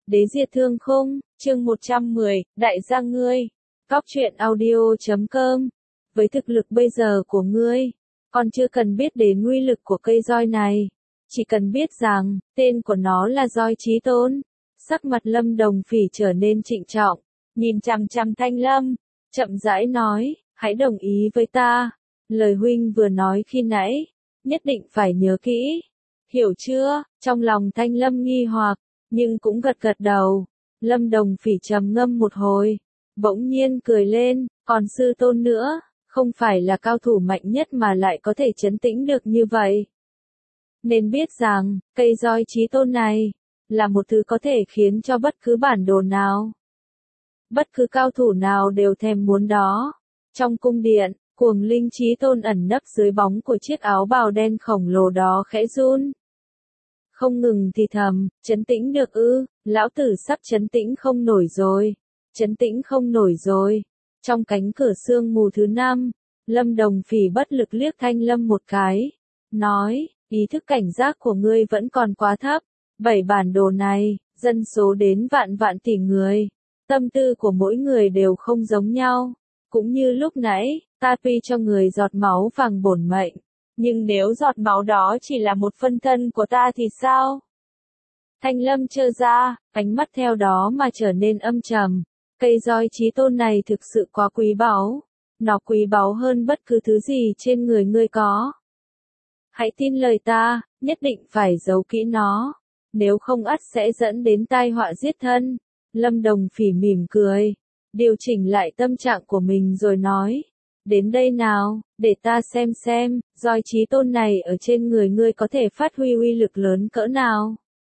Đế diệt thương khung, chương 110, đại gia ngươi. Cóc truyện audio.com. Với thực lực bây giờ của ngươi, còn chưa cần biết đến uy lực của cây roi này. Chỉ cần biết rằng, tên của nó là roi chí tôn. Sắc mặt Lâm Đồng Phỉ trở nên trịnh trọng, nhìn chằm chằm Thanh Lâm, chậm rãi nói, hãy đồng ý với ta. Lời huynh vừa nói khi nãy, nhất định phải nhớ kỹ. Hiểu chưa? Trong lòng Thanh Lâm nghi hoặc, nhưng cũng gật gật đầu. Lâm Đồng Phỉ trầm ngâm một hồi, bỗng nhiên cười lên, còn sư tôn nữa, không phải là cao thủ mạnh nhất mà lại có thể trấn tĩnh được như vậy. Nên biết rằng, cây roi chí tôn này, là một thứ có thể khiến cho bất cứ bản đồ nào, bất cứ cao thủ nào đều thèm muốn đó. Trong cung điện, Cuồng Linh Chí Tôn ẩn nấp dưới bóng của chiếc áo bào đen khổng lồ đó khẽ run. Không ngừng thì thầm, trấn tĩnh được ư, lão tử sắp trấn tĩnh không nổi rồi, trấn tĩnh không nổi rồi. Trong cánh cửa sương mù thứ 5, Lâm Đồng Phỉ bất lực liếc Thanh Lâm một cái, nói, ý thức cảnh giác của ngươi vẫn còn quá thấp, 7 bản đồ này, dân số đến vạn vạn tỷ người, tâm tư của mỗi người đều không giống nhau, cũng như lúc nãy, ta tuy cho người giọt máu vàng bổn mệnh. Nhưng nếu giọt máu đó chỉ là một phân thân của ta thì sao? Thanh Lâm trơ ra, ánh mắt theo đó mà trở nên âm trầm. Cây roi chí tôn này thực sự quá quý báu. Nó quý báu hơn bất cứ thứ gì trên người ngươi có. Hãy tin lời ta, nhất định phải giấu kỹ nó. Nếu không ắt sẽ dẫn đến tai họa giết thân. Lâm Đồng Phỉ mỉm cười, điều chỉnh lại tâm trạng của mình rồi nói. Đến đây nào, để ta xem, roi chí tôn này ở trên người ngươi có thể phát huy uy lực lớn cỡ nào.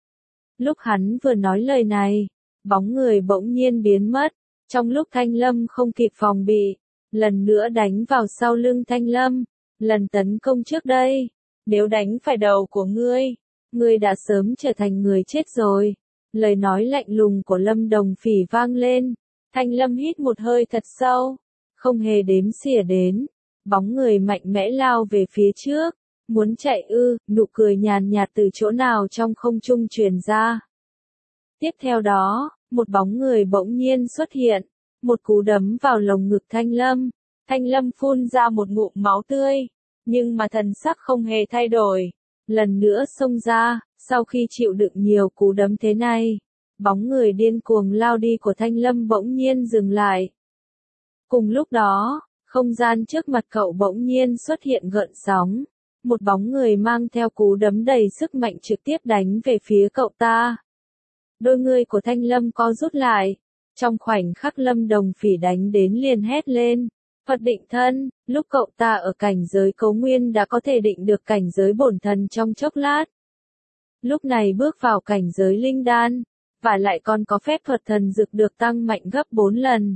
Lúc hắn vừa nói lời này, bóng người bỗng nhiên biến mất, trong lúc Thanh Lâm không kịp phòng bị, lần nữa đánh vào sau lưng Thanh Lâm, lần tấn công trước đây, nếu đánh phải đầu của ngươi đã sớm trở thành người chết rồi. Lời nói lạnh lùng của Lâm Đồng Phỉ vang lên, Thanh Lâm hít một hơi thật sâu. Không hề đếm xỉa đến, bóng người mạnh mẽ lao về phía trước, muốn chạy ư, nụ cười nhàn nhạt từ chỗ nào trong không trung truyền ra. Tiếp theo đó, một bóng người bỗng nhiên xuất hiện, một cú đấm vào lồng ngực Thanh Lâm phun ra một ngụm máu tươi, nhưng mà thần sắc không hề thay đổi, lần nữa xông ra, sau khi chịu đựng nhiều cú đấm thế này, bóng người điên cuồng lao đi của Thanh Lâm bỗng nhiên dừng lại. Cùng lúc đó, không gian trước mặt cậu bỗng nhiên xuất hiện gợn sóng. Một bóng người mang theo cú đấm đầy sức mạnh trực tiếp đánh về phía cậu ta. Đôi người của Thanh Lâm co rút lại. Trong khoảnh khắc Lâm Đồng Phỉ đánh đến liền hét lên. Phật định thân, lúc cậu ta ở cảnh giới cấu nguyên đã có thể định được cảnh giới bổn thần trong chốc lát. Lúc này bước vào cảnh giới linh đan, và lại còn có phép thuật thần dược được tăng mạnh gấp 4 lần.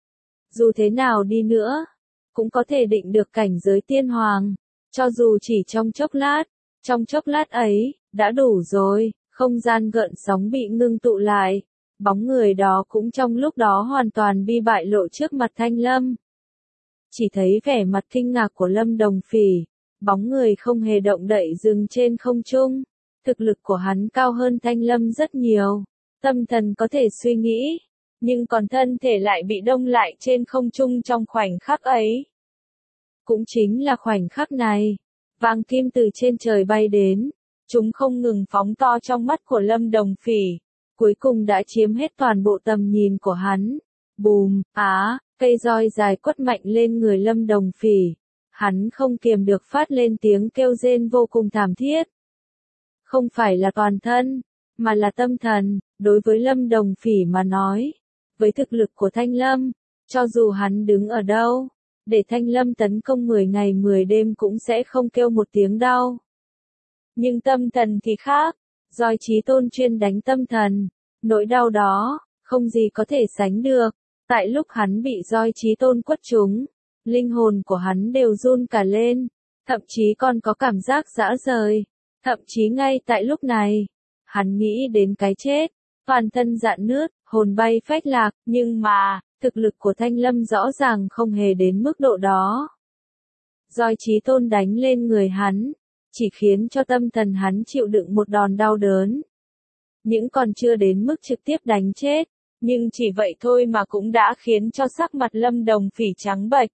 Dù thế nào đi nữa, cũng có thể định được cảnh giới tiên hoàng, cho dù chỉ trong chốc lát ấy, đã đủ rồi, không gian gợn sóng bị ngưng tụ lại, bóng người đó cũng trong lúc đó hoàn toàn bi bại lộ trước mặt Thanh Lâm. Chỉ thấy vẻ mặt kinh ngạc của Lâm Đồng Phỉ, bóng người không hề động đậy dừng trên không trung, thực lực của hắn cao hơn Thanh Lâm rất nhiều, tâm thần có thể suy nghĩ. Nhưng còn thân thể lại bị đông lại trên không trung trong khoảnh khắc ấy. Cũng chính là khoảnh khắc này, vàng kim từ trên trời bay đến, chúng không ngừng phóng to trong mắt của Lâm Đồng Phỉ, cuối cùng đã chiếm hết toàn bộ tầm nhìn của hắn. Bùm, cây roi dài quất mạnh lên người Lâm Đồng Phỉ, hắn không kiềm được phát lên tiếng kêu rên vô cùng thảm thiết. Không phải là toàn thân, mà là tâm thần, đối với Lâm Đồng Phỉ mà nói. Với thực lực của Thanh Lâm, cho dù hắn đứng ở đâu, để Thanh Lâm tấn công 10 ngày 10 đêm cũng sẽ không kêu một tiếng đau. Nhưng tâm thần thì khác, roi chí tôn chuyên đánh tâm thần, nỗi đau đó, không gì có thể sánh được. Tại lúc hắn bị roi chí tôn quất trúng, linh hồn của hắn đều run cả lên, thậm chí còn có cảm giác rã rời. Thậm chí ngay tại lúc này, hắn nghĩ đến cái chết, toàn thân rạn nứt, hồn bay phách lạc, nhưng mà, thực lực của Thanh Lâm rõ ràng không hề đến mức độ đó. Roi chí tôn đánh lên người hắn, chỉ khiến cho tâm thần hắn chịu đựng một đòn đau đớn. những còn chưa đến mức trực tiếp đánh chết, nhưng chỉ vậy thôi mà cũng đã khiến cho sắc mặt Lâm Đồng Phỉ trắng bệch.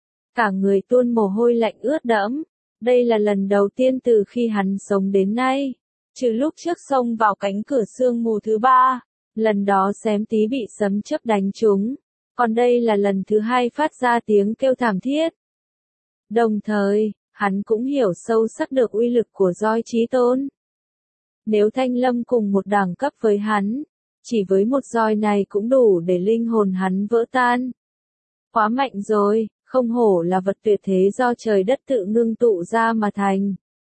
Cả người tuôn mồ hôi lạnh ướt đẫm. Đây là lần đầu tiên từ khi hắn sống đến nay, trừ lúc trước xông vào cánh cửa sương mù thứ ba, lần đó xém tí bị sấm chớp đánh trúng, còn đây là lần thứ hai phát ra tiếng kêu thảm thiết. Đồng thời, hắn cũng hiểu sâu sắc được uy lực của roi chí tôn. Nếu Thanh Lâm cùng một đẳng cấp với hắn, chỉ với một roi này cũng đủ để linh hồn hắn vỡ tan. Quá mạnh rồi, không hổ là vật tuyệt thế do trời đất tự ngưng tụ ra mà thành.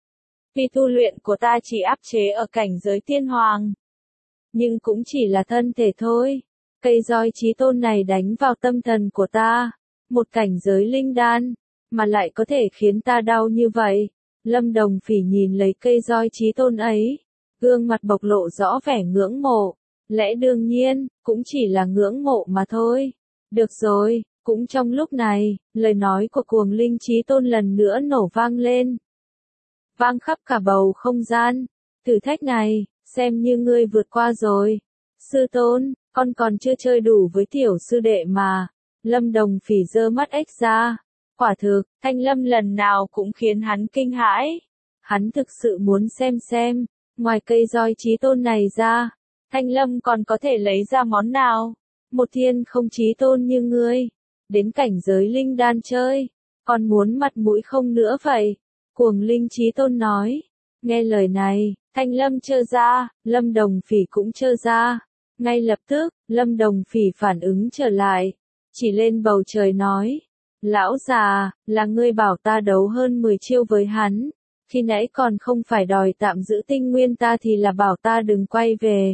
Tuy tu luyện của ta chỉ áp chế ở cảnh giới tiên hoàng, nhưng cũng chỉ là thân thể thôi. Cây roi chí tôn này đánh vào tâm thần của ta, một cảnh giới linh đan, mà lại có thể khiến ta đau như vậy. Lâm Đồng Phỉ nhìn lấy cây roi chí tôn ấy, gương mặt bộc lộ rõ vẻ ngưỡng mộ. Lẽ đương nhiên, cũng chỉ là ngưỡng mộ mà thôi. Được rồi, cũng trong lúc này, lời nói của Cuồng Linh Chí Tôn lần nữa nổ vang lên. Vang khắp cả bầu không gian. Thử thách này, xem như ngươi vượt qua rồi. Sư tôn, con còn chưa chơi đủ với tiểu sư đệ mà. Lâm Đồng Phỉ giơ mắt ếch ra. Quả thực, Thanh Lâm lần nào cũng khiến hắn kinh hãi. Hắn thực sự muốn xem, ngoài cây roi chí tôn này ra, Thanh Lâm còn có thể lấy ra món nào? Một thiên không chí tôn như ngươi, đến cảnh giới linh đan chơi, còn muốn mặt mũi không nữa vậy? Cuồng Linh Chí Tôn nói. Nghe lời này, Thanh Lâm trơ ra, Lâm Đồng Phỉ cũng trơ ra. Ngay lập tức, Lâm Đồng Phỉ phản ứng trở lại, chỉ lên bầu trời nói. Lão già, là ngươi bảo ta đấu hơn 10 chiêu với hắn, khi nãy còn không phải đòi tạm giữ tinh nguyên ta thì là bảo ta đừng quay về.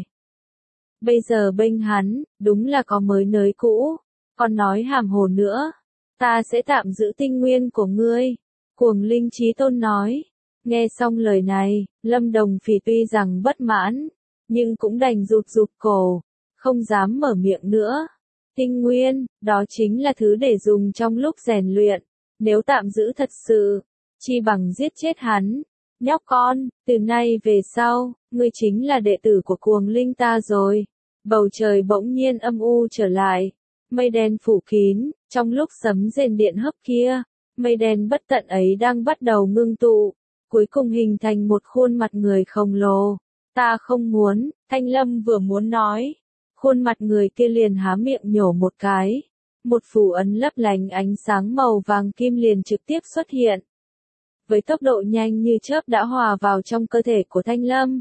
Bây giờ bênh hắn, đúng là có mới nới cũ, còn nói hàm hồ nữa. Ta sẽ tạm giữ tinh nguyên của ngươi. Cuồng Linh Chí Tôn nói. Nghe xong lời này, Lâm Đồng Phỉ tuy rằng bất mãn, nhưng cũng đành rụt rụt cổ, không dám mở miệng nữa. Tinh nguyên, đó chính là thứ để dùng trong lúc rèn luyện. Nếu tạm giữ thật sự, chi bằng giết chết hắn. Nhóc con, từ nay về sau, ngươi chính là đệ tử của Cuồng Linh ta rồi. Bầu trời bỗng nhiên âm u trở lại. Mây đen phủ kín, trong lúc sấm rền điện hấp kia, mây đen bất tận ấy đang bắt đầu ngưng tụ, cuối cùng hình thành một khuôn mặt người khổng lồ. Ta không muốn, Thanh Lâm vừa muốn nói. Khuôn mặt người kia liền há miệng nhổ một cái. Một phù ấn lấp lánh ánh sáng màu vàng kim liền trực tiếp xuất hiện. Với tốc độ nhanh như chớp đã hòa vào trong cơ thể của Thanh Lâm.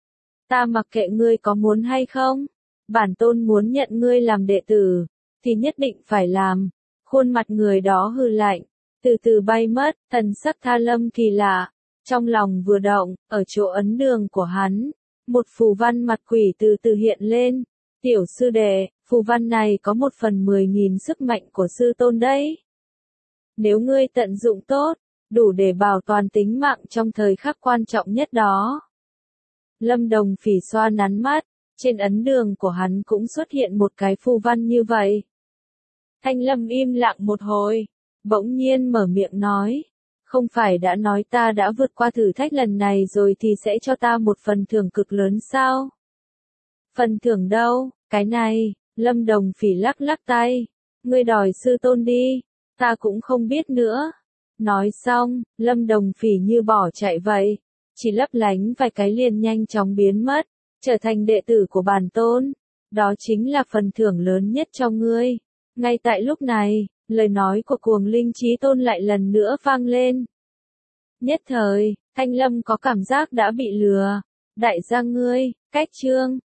Ta mặc kệ ngươi có muốn hay không, bản tôn muốn nhận ngươi làm đệ tử, thì nhất định phải làm. Khuôn mặt người đó hừ lạnh, từ từ bay mất, thần sắc Tha Lâm kỳ lạ. Trong lòng vừa động, ở chỗ ấn đường của hắn, một phù văn mặt quỷ từ từ hiện lên. Tiểu sư đệ, phù văn này có 1/10.000 sức mạnh của sư tôn đấy. Nếu ngươi tận dụng tốt, đủ để bảo toàn tính mạng trong thời khắc quan trọng nhất đó. Lâm Đồng Phỉ xoa nắn mắt, trên ấn đường của hắn cũng xuất hiện một cái phù văn như vậy. Thanh Lâm im lặng một hồi, bỗng nhiên mở miệng nói. Không phải đã nói ta đã vượt qua thử thách lần này rồi thì sẽ cho ta một phần thưởng cực lớn sao? Phần thưởng đâu, cái này, Lâm Đồng Phỉ lắc lắc tay. Ngươi đòi sư tôn đi, ta cũng không biết nữa. Nói xong, Lâm Đồng Phỉ như bỏ chạy vậy, chỉ lấp lánh vài cái liền nhanh chóng biến mất, trở thành đệ tử của bản tôn. Đó chính là phần thưởng lớn nhất cho ngươi. Ngay tại lúc này, lời nói của Cuồng Linh Chí Tôn lại lần nữa vang lên. Nhất thời, Thanh Lâm có cảm giác đã bị lừa. Đại gia ngươi, cách chương